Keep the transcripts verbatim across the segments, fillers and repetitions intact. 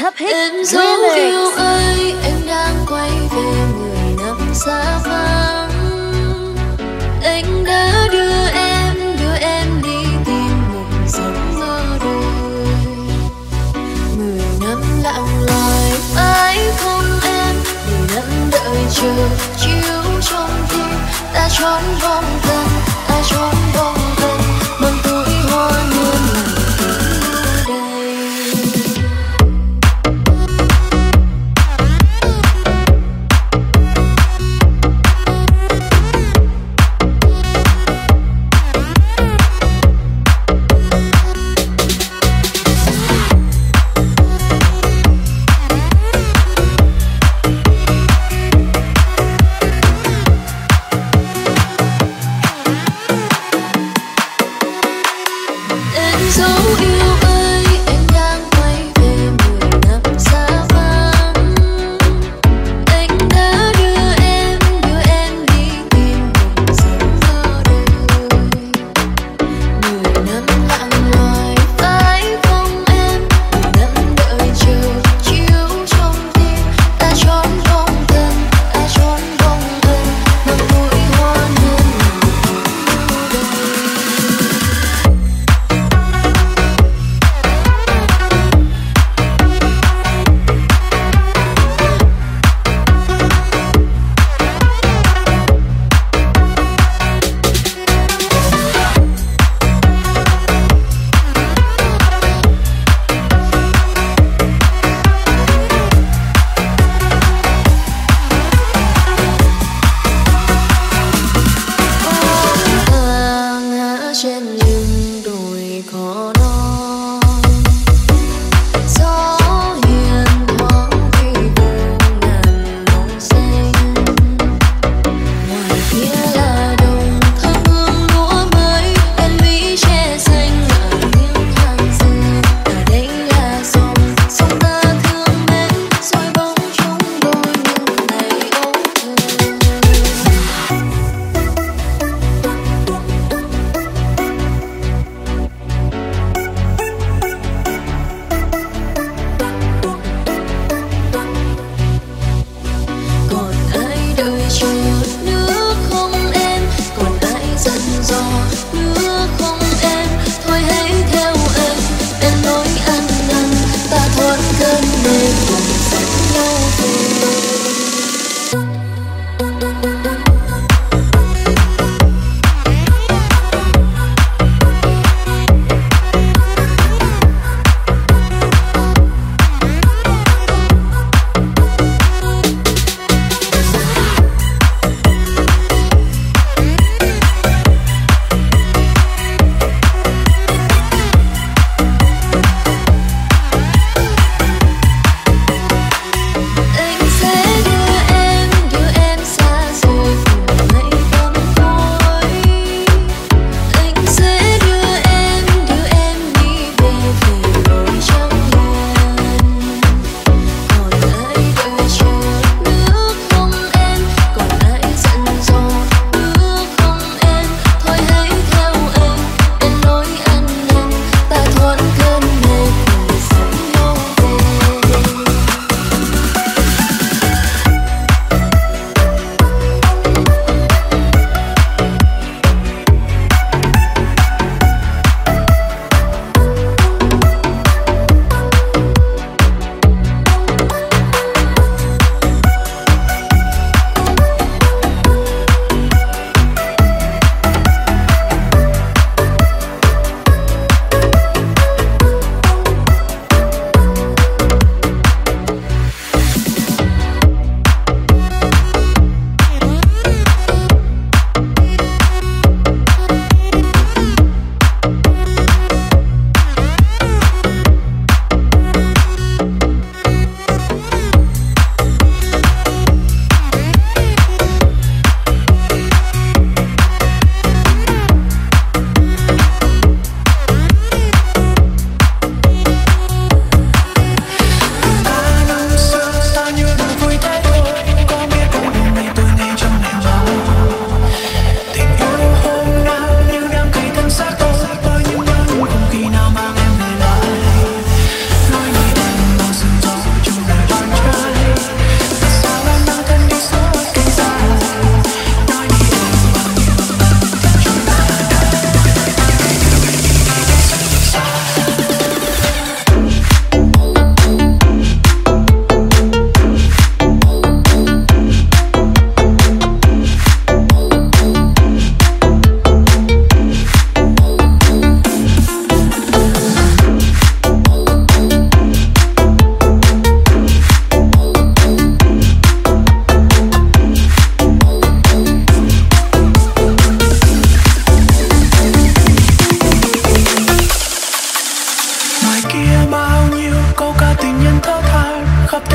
Top Hit Em dấu yêu Remix. ấy, em đang quay về mười năm xa vắng. Anh đã đưa em, đưa em đi tìm một giấc mơ đời. Mười năm lặng loài, phải không em? Mười năm đợi chờ, chiếu trong tim. Ta trốn vòng thân, ta trốn vòng thân. Mừng tuổi hoa niên lặng tiếng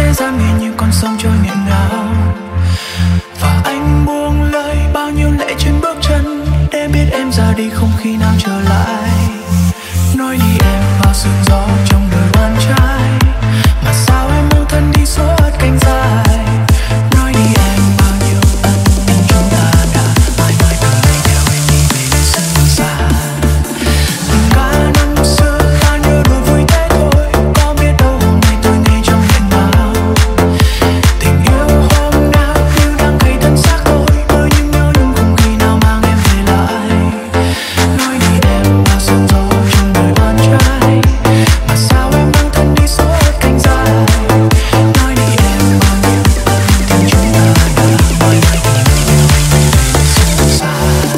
thế gian nhìn như con sông trôi nghẹn ngào, và anh buông lời bao nhiêu lệ trên bước chân để biết em ra đi không khi nào trở lại. Nói đi em bao sương gió trong đời oan trái, mà sao em mang thân đi suốt cánh dài. Nói đi em bao nhiêu ân tình chúng ta đã mãi mãi từng ngày theo em đi về nơi sương xa. Từng cả năm xưa ta nhớ đùa vui thế thôi, có biết đâu hôm nay tôi nghe trong nghẹn ngào. Tình yêu hôm nào như đang cày thân xác tôi, bởi những nhớ nhung không khi nào mang em về lại. Nói đi em bao sương gió trong đời oan trái, mà sao em mang thân đi suốt cánh dài. Nói đi em bao nhiêu ân tình chúng ta đã mãi mãi từng ngày theo em đi về nơi sương xa.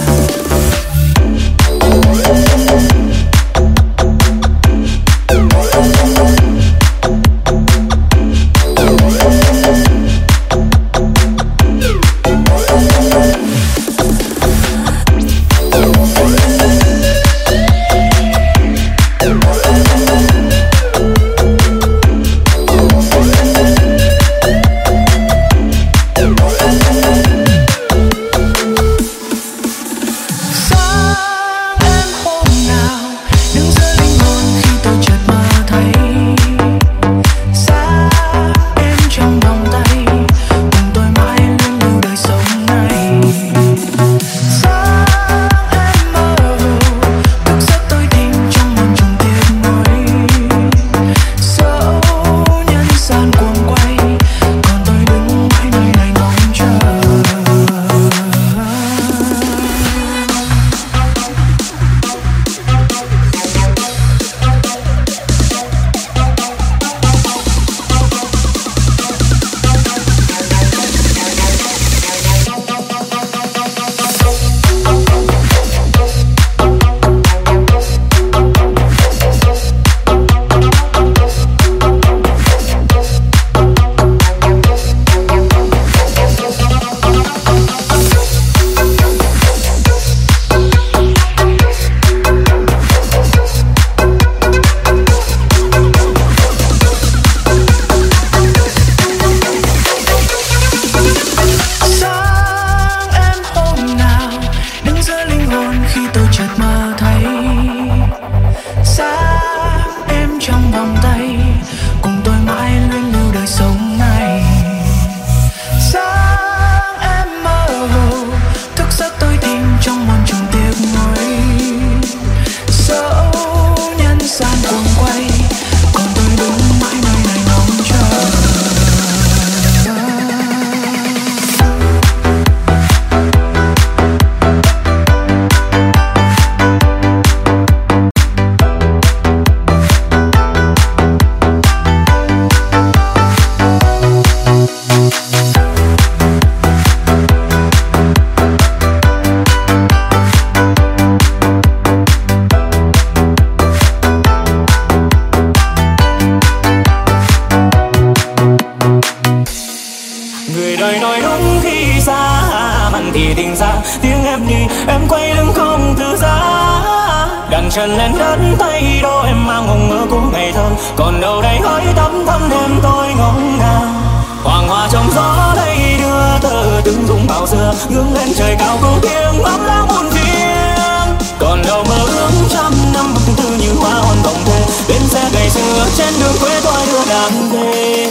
Chân lên đất tay đôi em mang hồng mơ của ngày thơ, còn đâu đây hỡi tấm thâm đêm tôi ngóng ngàng. Hoàng hoa trong gió đây đưa tơ từng rung bao xưa, ngước lên trời cao câu tiếng ấm lãng muôn phiên. Còn đâu mơ ước trăm năm bức thư như hoa hòn vòng thề, bên xe ngày xưa trên đường quê tôi đưa đàn về.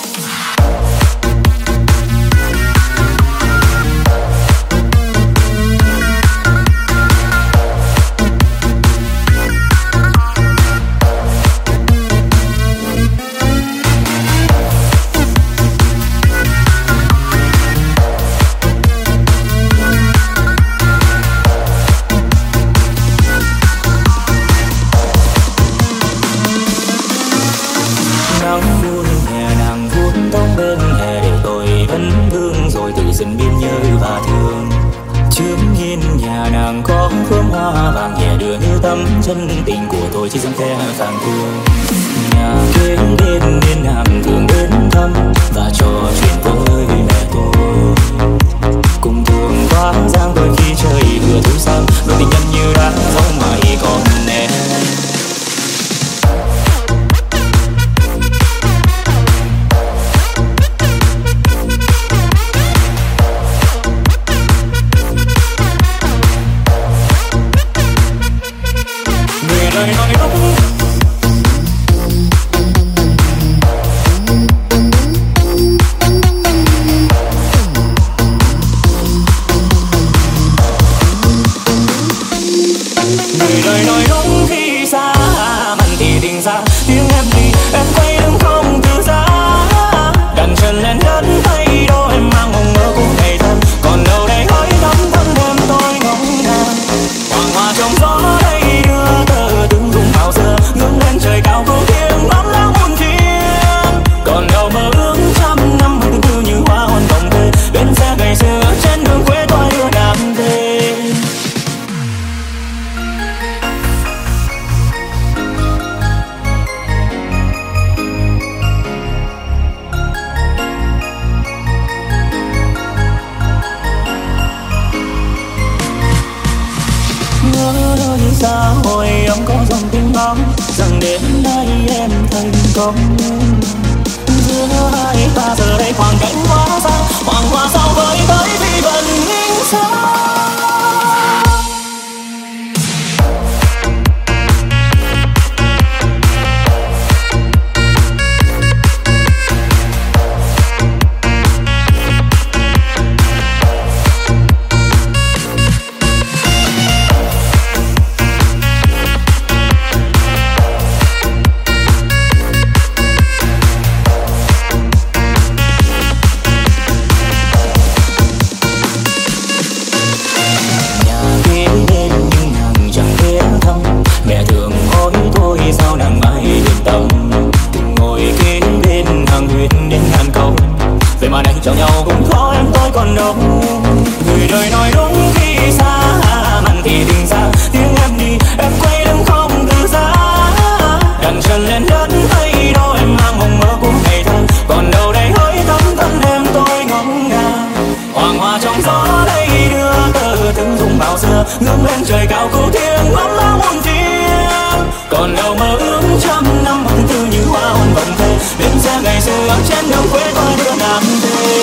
Chân tình của tôi chỉ dâng theo càng thương. Nhà kế bên nên hàng thường đến thăm và trò chuyện với mẹ tôi. Cùng thường qua giang đôi khi trời vừa thu sang, đôi tình nhân như đã giống mãi còn em. tiếng em đi em quay lưng không từ giá. Đặt chân lên đất tay đâu em mang mộng mơ của ngày thân, còn đâu đây hỡi thắm thân em tôi ngóng ngàng. Hoàng hoa trong gió đây đưa tơ từng rung vào xưa, ngước lên trời cao câu tiếng ngóng lãng muôn phiên. Còn đâu mơ ước trăm năm tình yêu như hoa hoàn vòng thề, bên xe ngày xưa trên đường quê tôi đưa đạp về. Xa hồi ông có dòng tiếng nói rằng đến đây em thành công. Giữa hai ta giờ đây khoảng cách quá xa, hoàng hoa sao với tới vì vẫn ninh xa. Chào nhau cũng khó em tôi còn đâu, người đời nói đúng khi xa mặn thì tình xa. Tiếng em đi em quay lưng không từ giá. Đặt chân lên đất tay đâu em mang mộng mơ của ngày thân, còn đâu đây hỡi thắm thân em tôi ngóng ngàng. Hoàng hoa trong gió đây đưa tơ từng rung vào xưa, ngước lên trời cao câu tiếng ngóng lãng muôn phiên. Còn đâu mơ ước trăm năm bằng tư như hoa hoàn vòng thề, bên xe ngày xưa trên đường quê tôi đưa đạp về.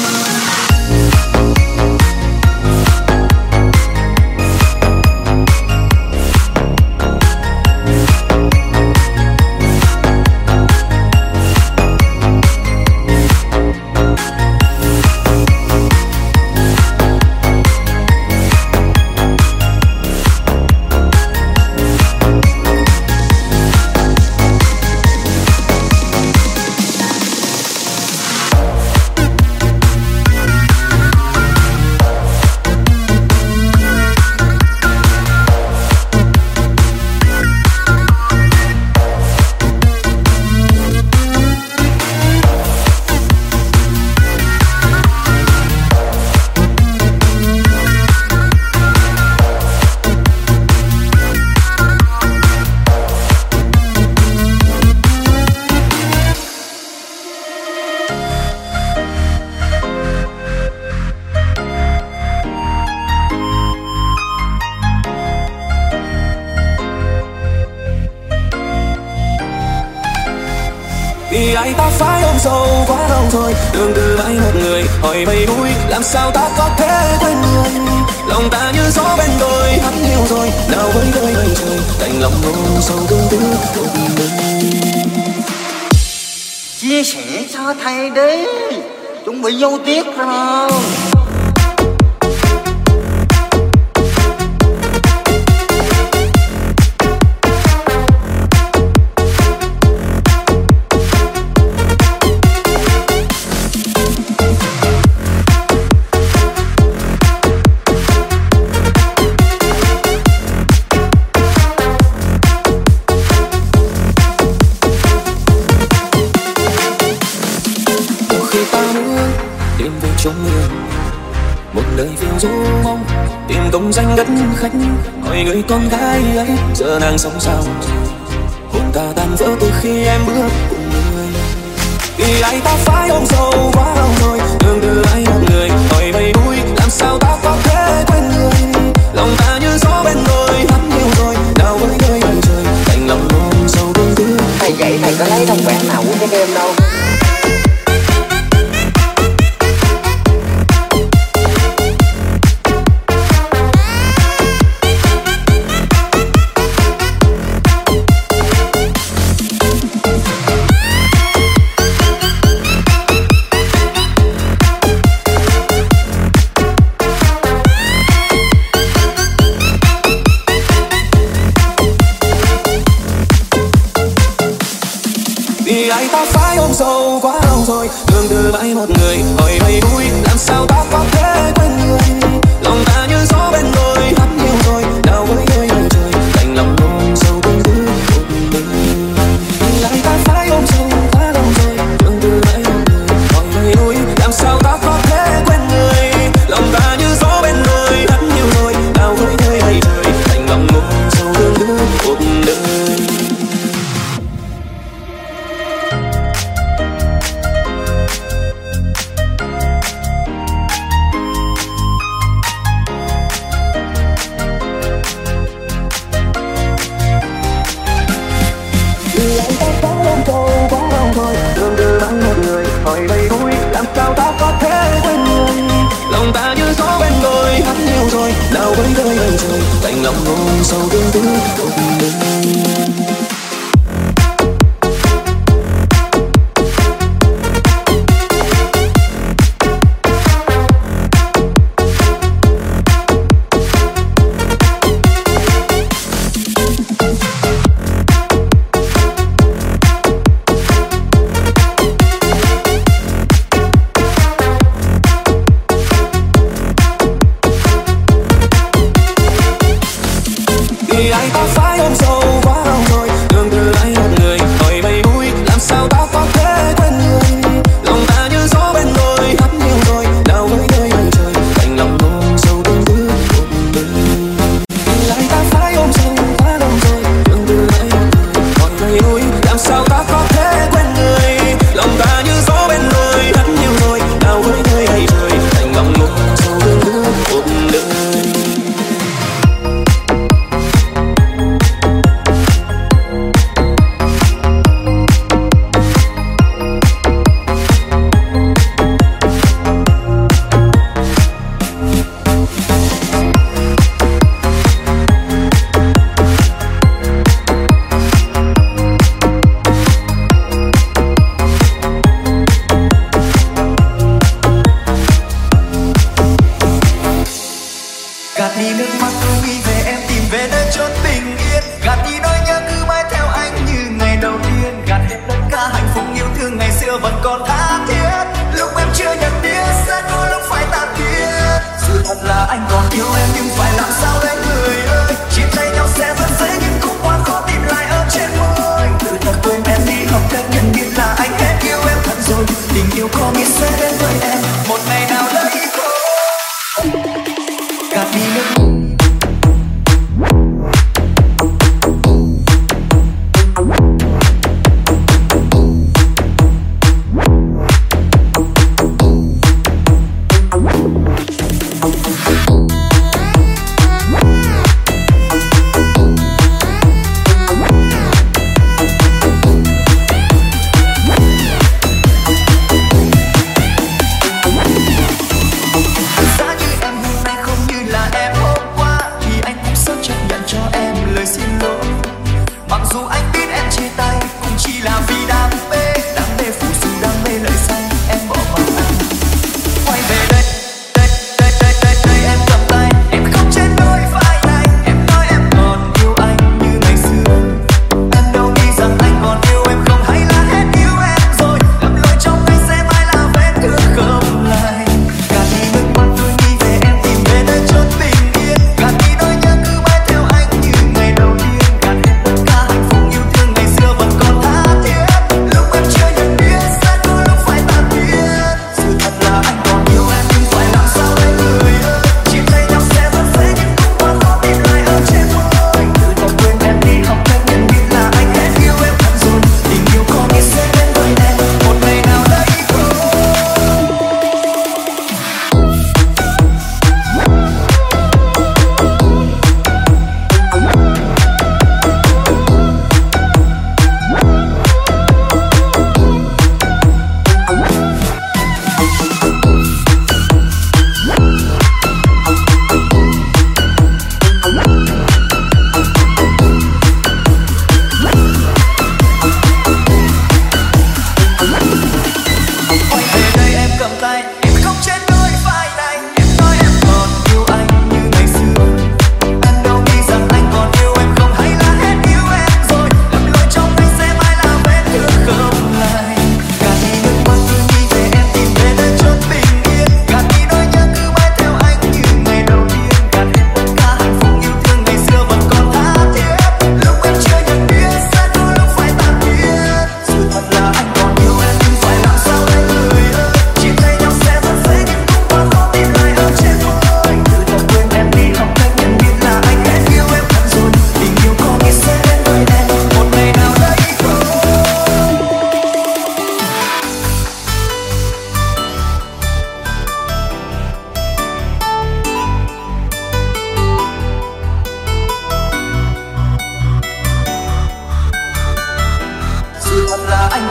Vì ai ta phải ôm sâu quá lâu rồi, đường từ ai một người hỏi mây đuôi, làm sao ta có thể quên người. Lòng ta như gió bên đôi hắn yêu rồi, nào với đôi đời trời đành lòng ôm sâu tương tư một mình. Chia sẻ cho thầy đi, chuẩn bị vô tiết rồi. Trong mưa một lời phiêu du mong tìm công danh đất khách, hỏi người con gái ấy giờ nàng sống sao. Hồn ta tan vỡ từ khi em bước cùng người, vì ai ta phải ôm sâu quá lâu rồi, đường từ ai một người hỏi mây đuôi, làm sao ta có thể quên người. Lòng ta như gió bên đôi hắn yêu rồi, nào với nơi đời trời đành lòng ôm sâu tương tư. Thầy vậy thầy có lấy thông bản nào của cái em đâu. Vì ai ta phải ôm sâu quá lâu rồi, thương từ mãi một người hỏi bầy đuôi, làm sao ta có thể quên người. Lòng ta như gió bên đồi hát nhiều rồi, nào với nơi trời trời thành lòng ôm sâu tương tư một đời. Vì ai ta phải ôm sâu quá lâu rồi, thương từ mãi một người hỏi bầy đuôi, làm sao ta có thể quên người. Lòng ta như gió bên đồi hát nhiều rồi, nào với nơi trời trời thành lòng ôm sâu tương tư một đời. Hỏi bầy đuôi, làm sao ta có thể quên người. Lòng ta như gió bên đồi hát nhiều rồi, nào với nơi đời trời thành lòng ôm sâu tương tư một đời.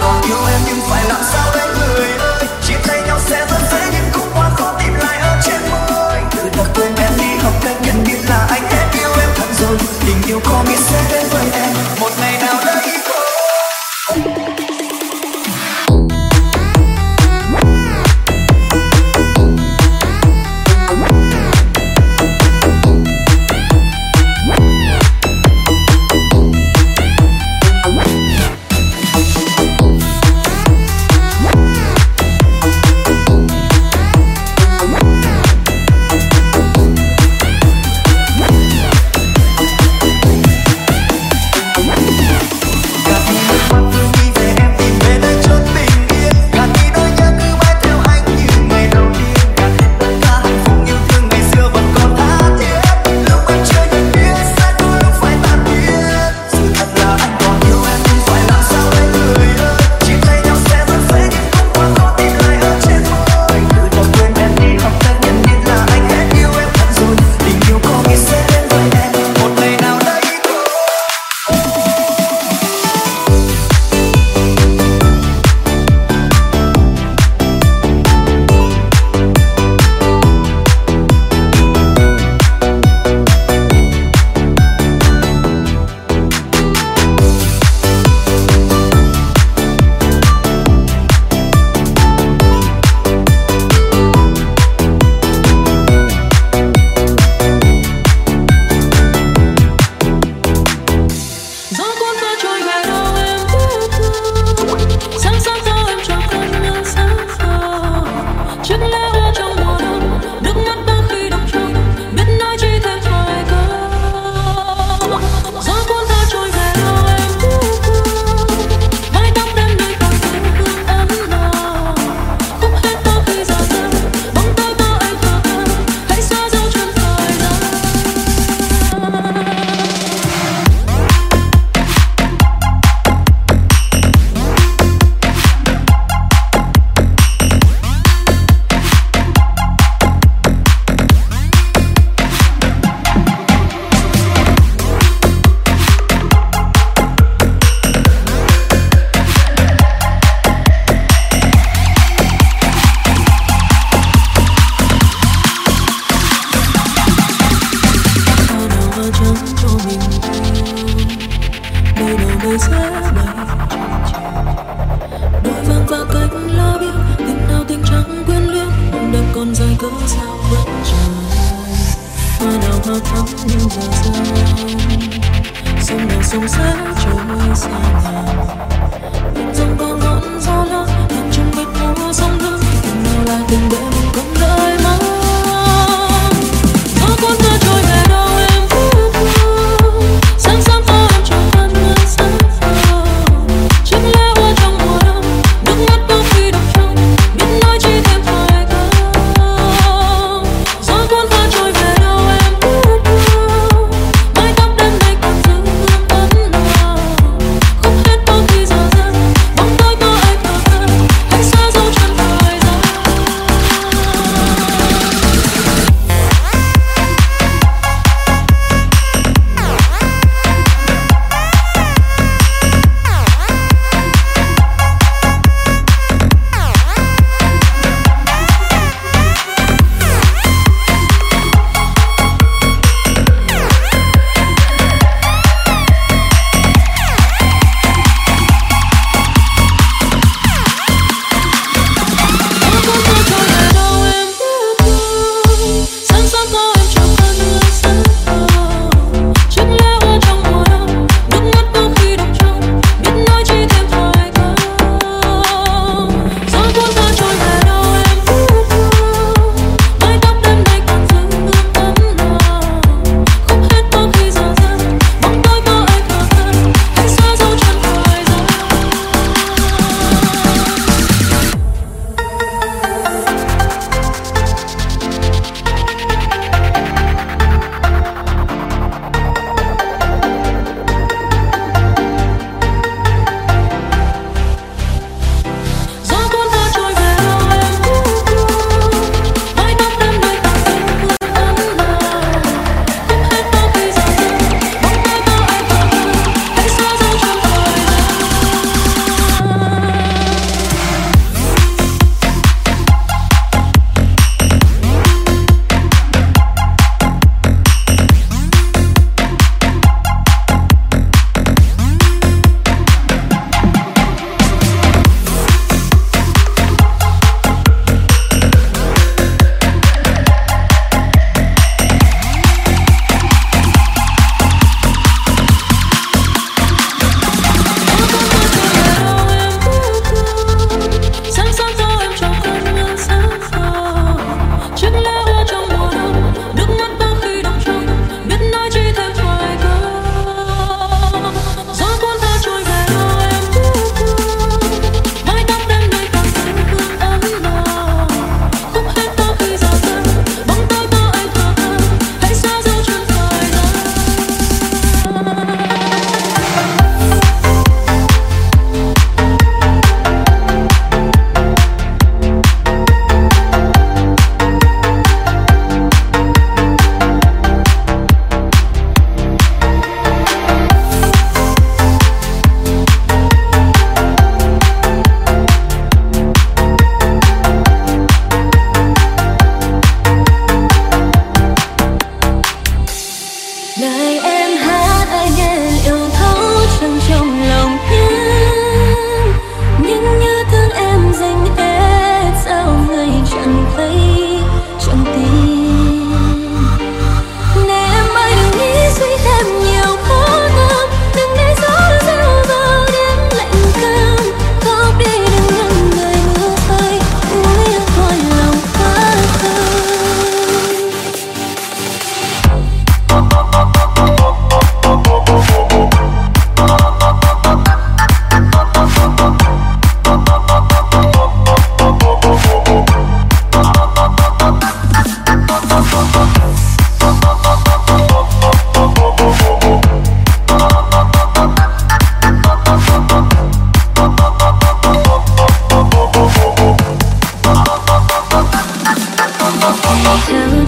lòng yêu em nhưng phải làm sao đây người ơi, chia tay nhau sẽ rất dễ nhưng cũng quá khó tìm lại ở trên môi. Từ đã quên em đi học cách nhận biết là anh hết yêu em thật rồi, tình yêu có biết sẽ đến với em một ngày nào đây thôi.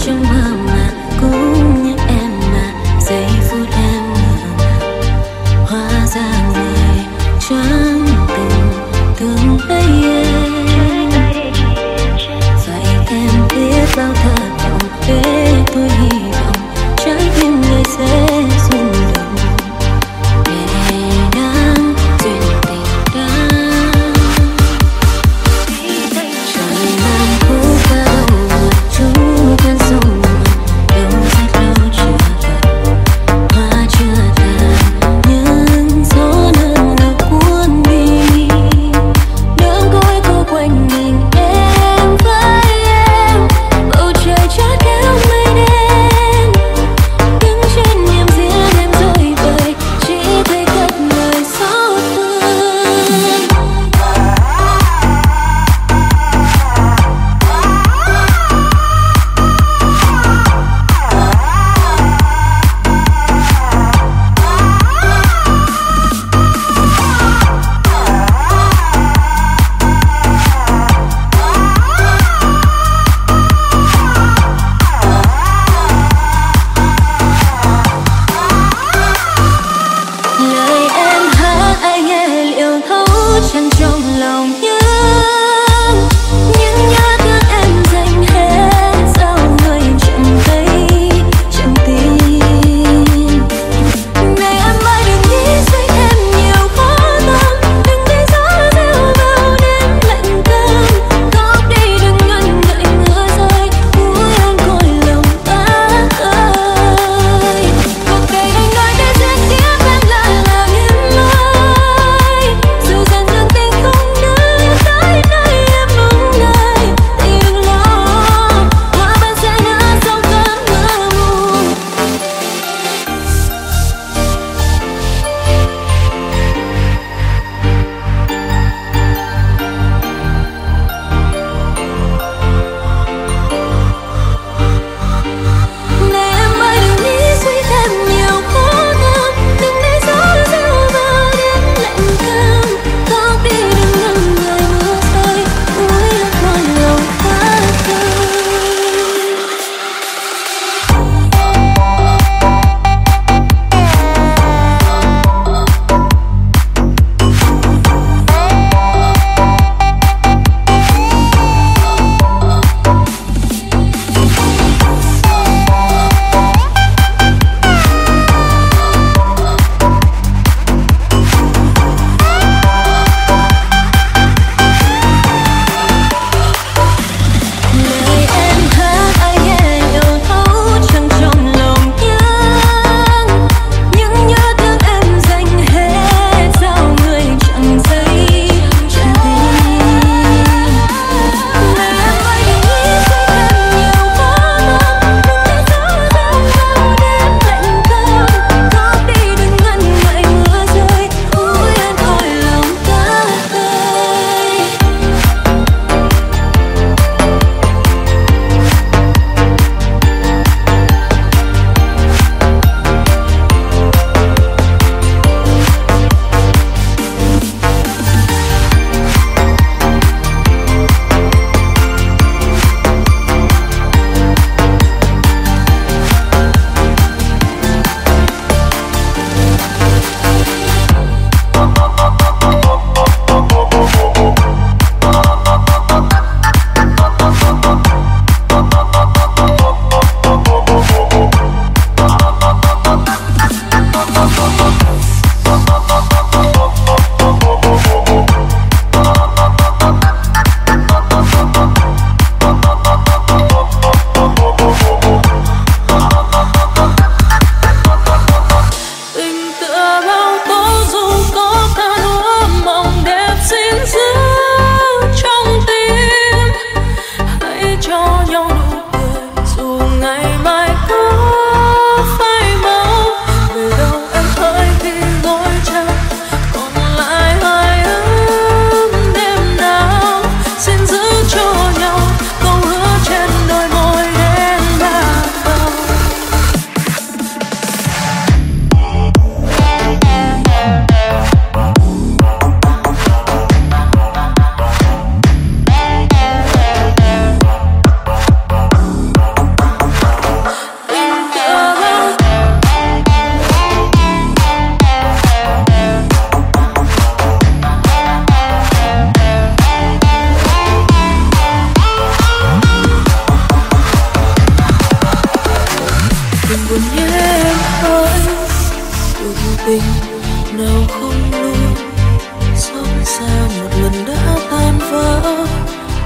trong mơ mà cũng nhớ em mà giây phút em ngờ hóa ra người chẳng từng từng thấy em. Vậy em biết bao thất vọng để tôi hy vọng trái tim người sẽ rung động để đang duyên tình đang trời mang khúc vào một chút cơn sông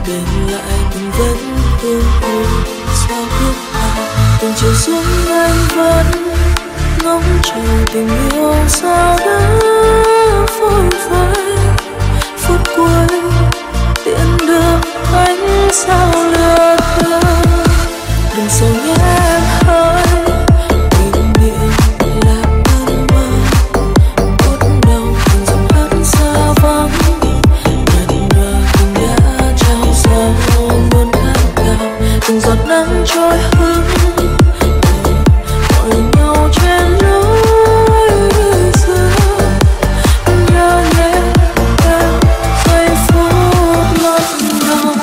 bên lại từng vết thương hồn sao biết nào từng chiều xuống anh vẫn ngóng chờ tình yêu sao đã phôi phai phút cuối tiễn đưa ánh sao lừa thơ đừng sầu nhé em hỡi tình miệng là cơn mơ cốt đầu từng dòng hát xa vắng nhận nhờ tình đã trao dâng luôn khát khao từng giọt nắng trôi hương gọi nhau trên lối đi xưa nhớ nhé em giây phút mất nhau.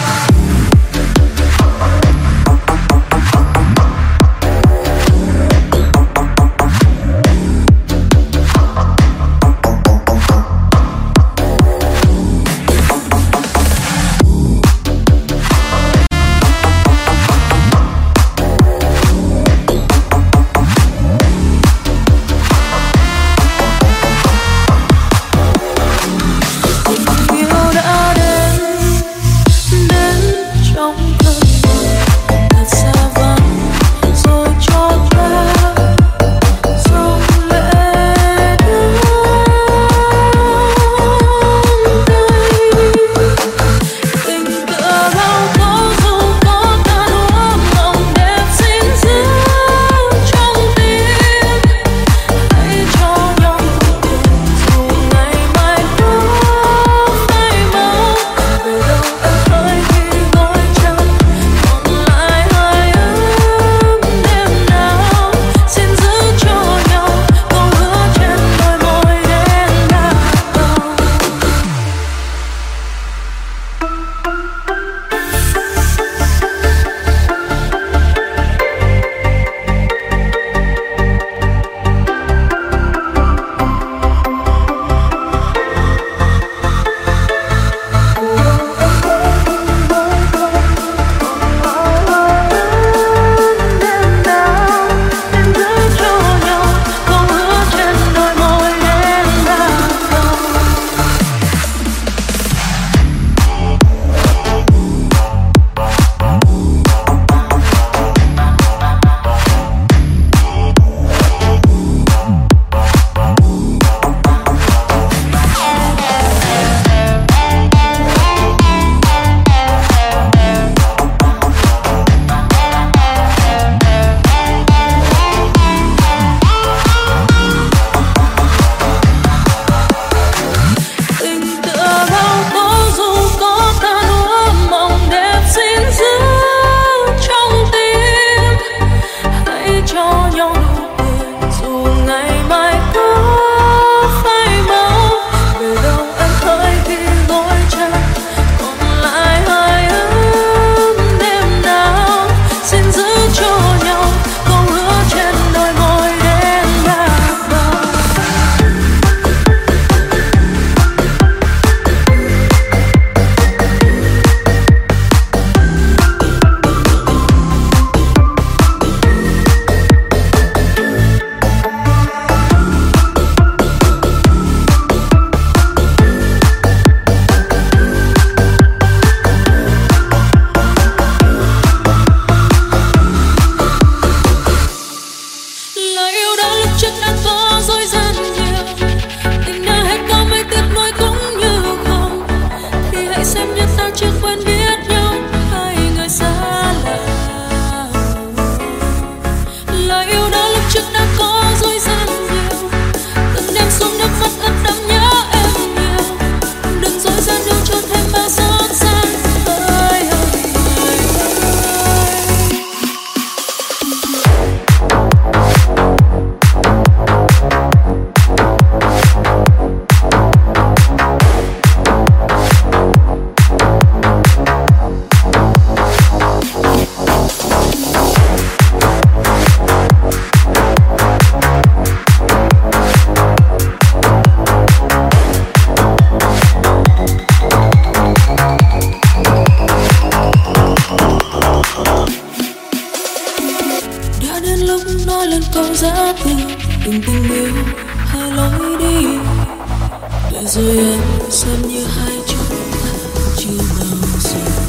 câu giá từ tình tình yêu hai lối đi, để rồi em xem như hai chúng ta chưa bao giờ.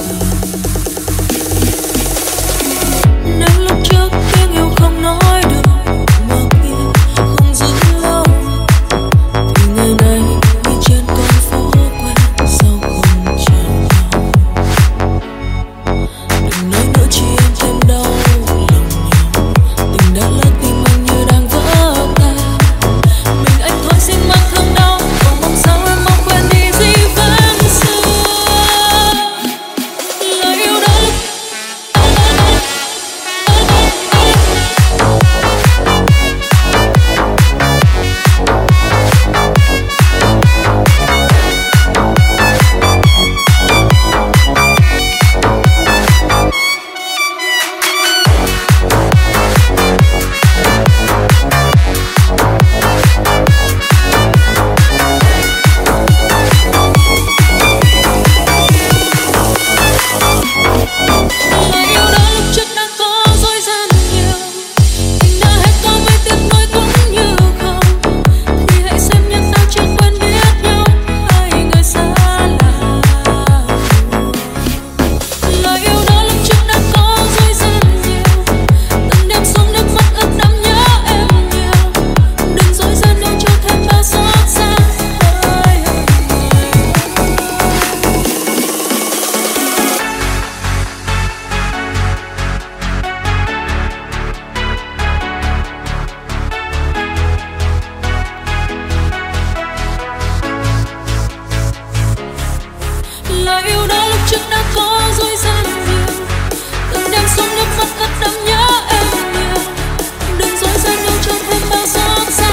lời yêu đó lúc trước đã có dối gian nhiều, từng đêm xuống nước mắt cất đậm nhớ em nhiều, đừng dối gian nhau cho thêm bao xót xa.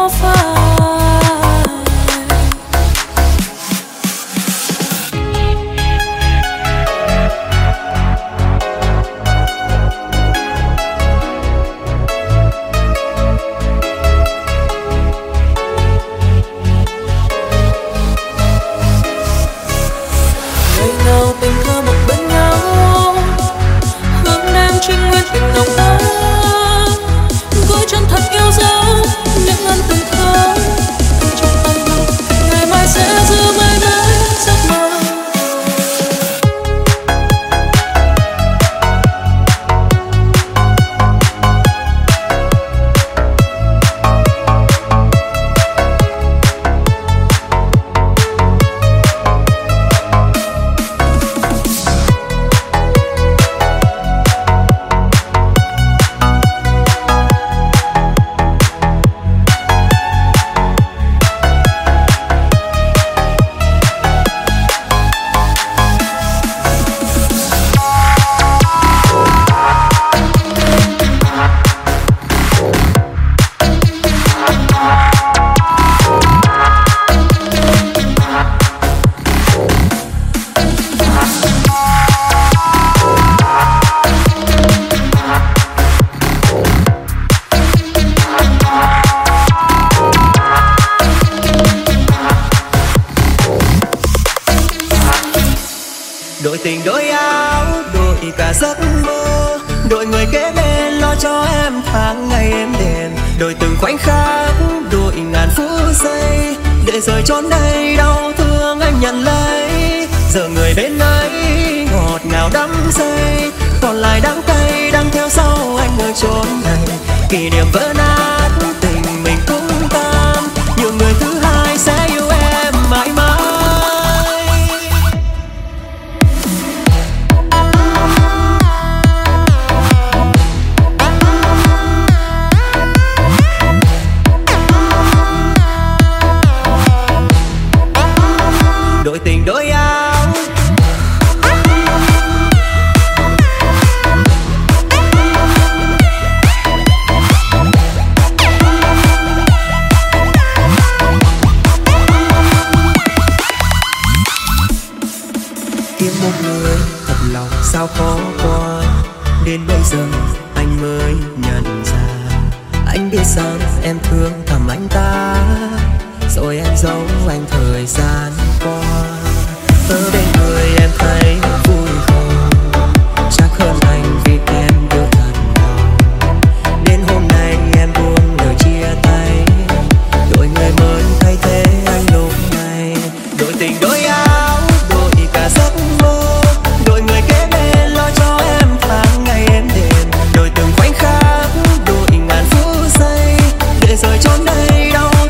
phai. Ngày nào tình thơ một bên nhau, hướng đến trinh nguyên tình nồng nàn, gối chân thật yêu dấu những ân tình thơ trong tâm hồn. Ngày mai sẽ giữ mãi mãi giấc mơ. Đổi tình đổi áo, đổi cả giấc mơ, đổi người kế bên lo cho em tháng ngày êm đềm, đổi từng khoảnh khắc, đổi ngàn phút giây, để rồi chốn đây đau thương anh nhận lấy. Giờ người bên ấy ngọt ngào đắm say, còn lại đắng cay đang theo sau anh ở chốn này. Kỷ niệm vỡ nát, tình mình cũng tan, nhiều người thứ hai sẽ yêu em mãi mãi. Đổi tình đổi áo, kiếm một người thật lòng sao khó qua. Đến bây giờ anh mới nhận ra, anh biết rằng em thương thầm anh ta, rồi em giấu anh thời gian qua. Ở bên người em thấy vui không, chắc hơn anh vì em yêu thật lòng. Đến hôm nay em buông lời chia tay, đổi người mới thay thế anh lúc này. Đổi tình đổi áo, đổi cả giấc mơ, đổi người kế bên lo cho em tháng ngày êm đềm, đổi từng khoảnh khắc, đổi ngàn phút giây, để rồi chốn đây đau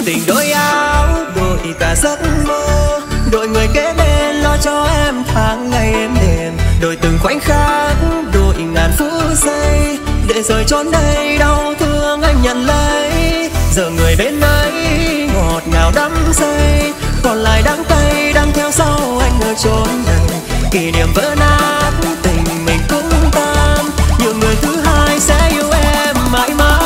tình đôi áo, đổi cả giấc mơ, đổi người kế bên lo cho em tháng ngày êm đềm, đổi từng khoảnh khắc, đổi ngàn phút giây, để rồi chốn đây đau thương anh nhận lấy. Giờ người bên ấy ngọt ngào đắm say, còn lại đắng cay đang theo sau anh ở chốn này. Kỷ niệm vỡ nát, tình mình cũng tan, nhiều người thứ hai sẽ yêu em mãi mãi.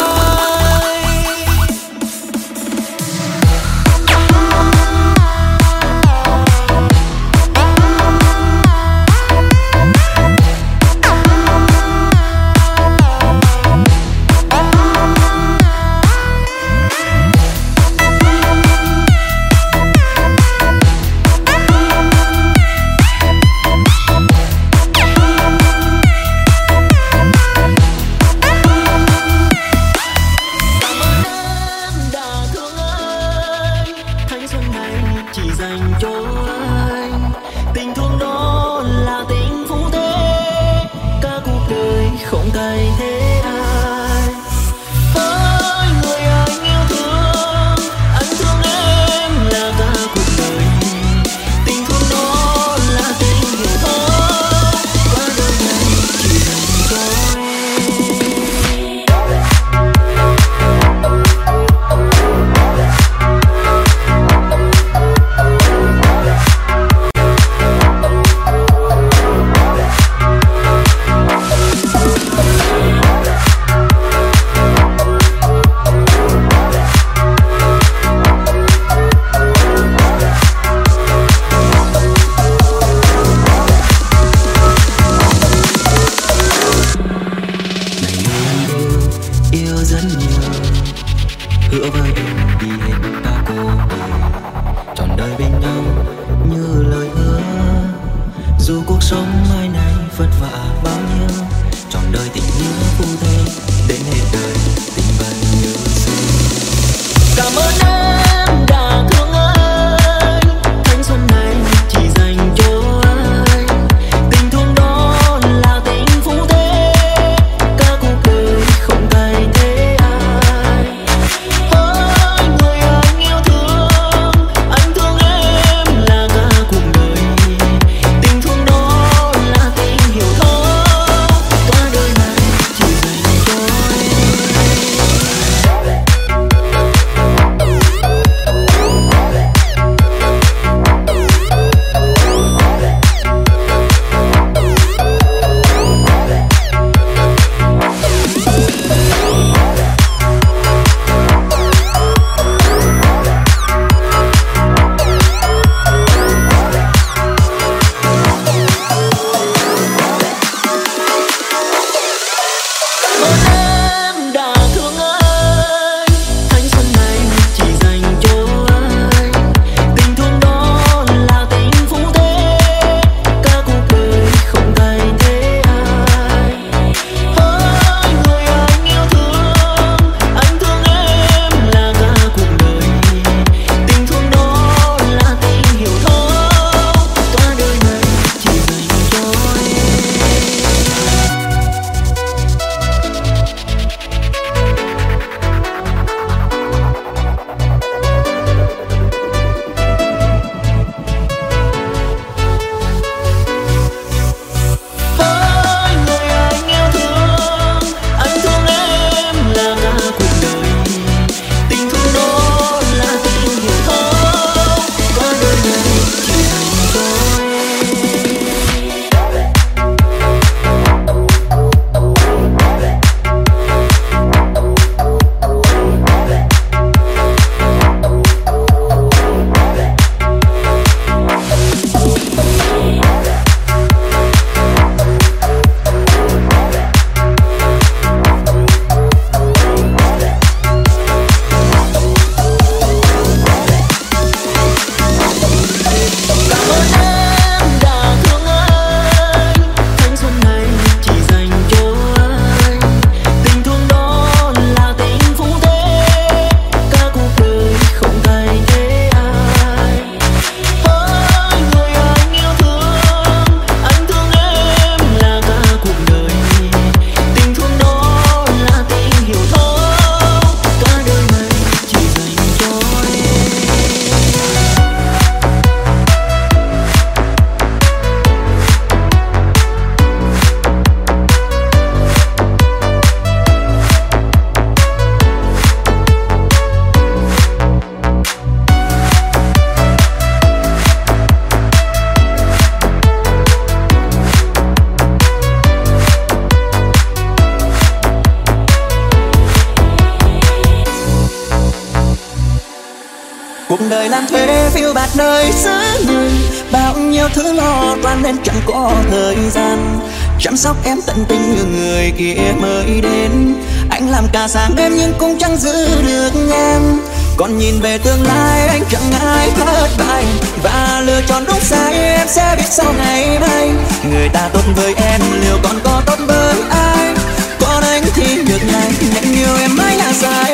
Cuộc đời làm thuê phiêu bạt nơi xứ người, bao nhiêu thứ lo toan nên chẳng có thời gian chăm sóc em tận tình như người kia mới đến. Anh làm cả sáng đêm nhưng cũng chẳng giữ được em. Còn nhìn về tương lai anh chẳng ngại thất bại và lựa chọn đúng sai, em sẽ biết sau ngày mai người ta tốt với em liệu còn có tốt với ai. Còn anh thì ngược lại, nhận nhiều em mãi là sai.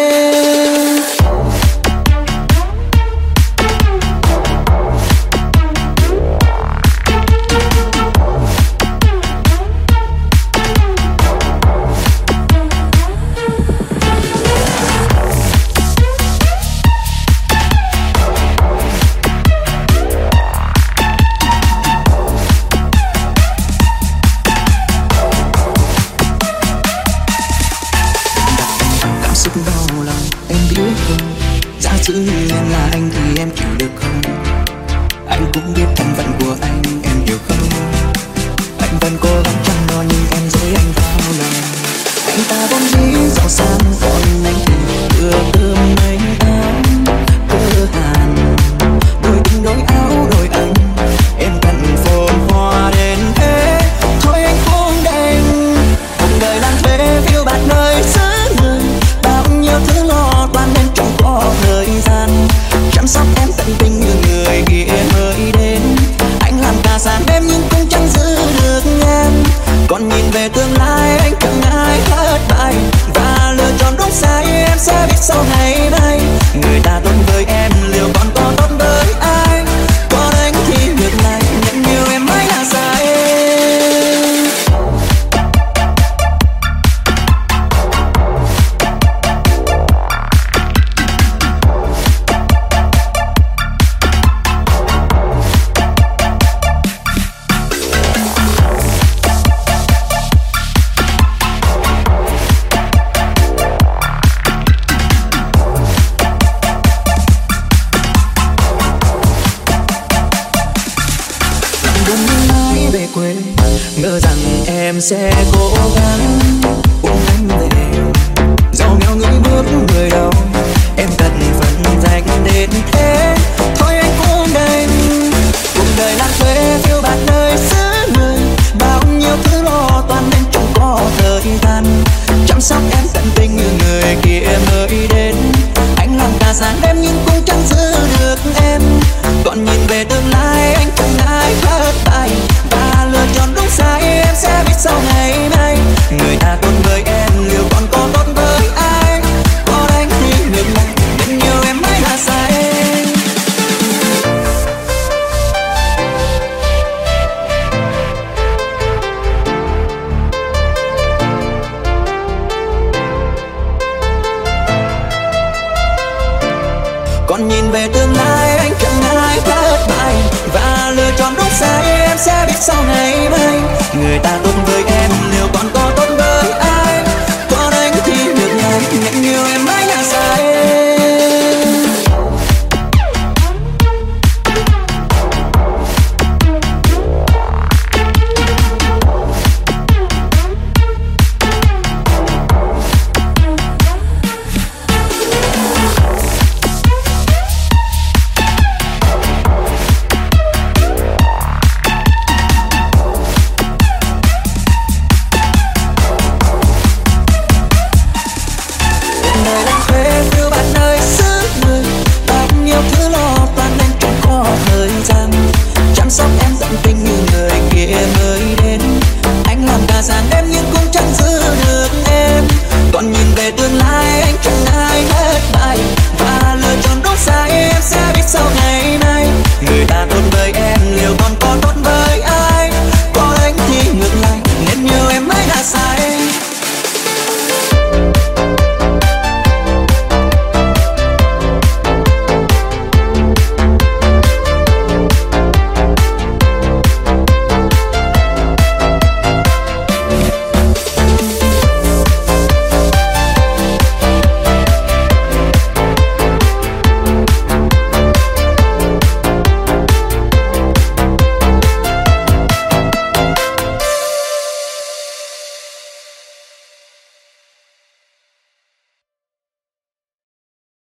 Giữ như em là anh thì em chịu được không? Anh cũng biết thân phận của anh, em hiểu không? Anh vẫn cố gắng chăm lo nhưng em dối anh vào lòng. Anh ta vốn dĩ giàu sang, còn anh thì đưa cơm mấy áo cơ hàn. Đôi từng đôi áo đôi anh, em cần phồn hoa đến thế. Thôi anh cũng đành cuộc đời làm thuê phiêu bạt nơi xứ người, bao nhiêu thứ lo toan nên chẳng có thời gian chăm sóc em tận tình như người kia mới đến. Anh làm cả sáng đêm nhưng cũng chẳng giữ được em. Còn nhìn về tương lai anh chẳng ngại thất bại và lựa chọn đúng sai, em sẽ biết sau ngày mai người ta tốt với em liệu còn có tốt với ai. Còn anh thì ngược lại, nhận nhiều em mãi là sai. Ngờ rằng em sẽ cố gắng ôm anh về, dẫu nghèo người bước người đầu em cần phần dành đến thế. Thôi anh cũng đành cuộc đời làm thuê phiêu bạt nơi xứ người, bao nhiêu thứ lo toan nên chẳng có thời gian chăm sóc em tận tình như người kia mới đến. Anh làm cả sáng đêm nhưng cũng chẳng giữ được em. Còn nhìn về tương lai anh chẳng ngại thất bại và lựa chọn đúng sai, em sẽ biết sau ngày mai người ta tốt với em liệu còn có tốt với ai. Còn anh thì ngược lại, nhận nhiều em mãi là sai. Còn nhìn về tương lai anh chẳng ngại thất bại và lựa chọn đúng sai, em sẽ biết sau ngày mai người ta tốt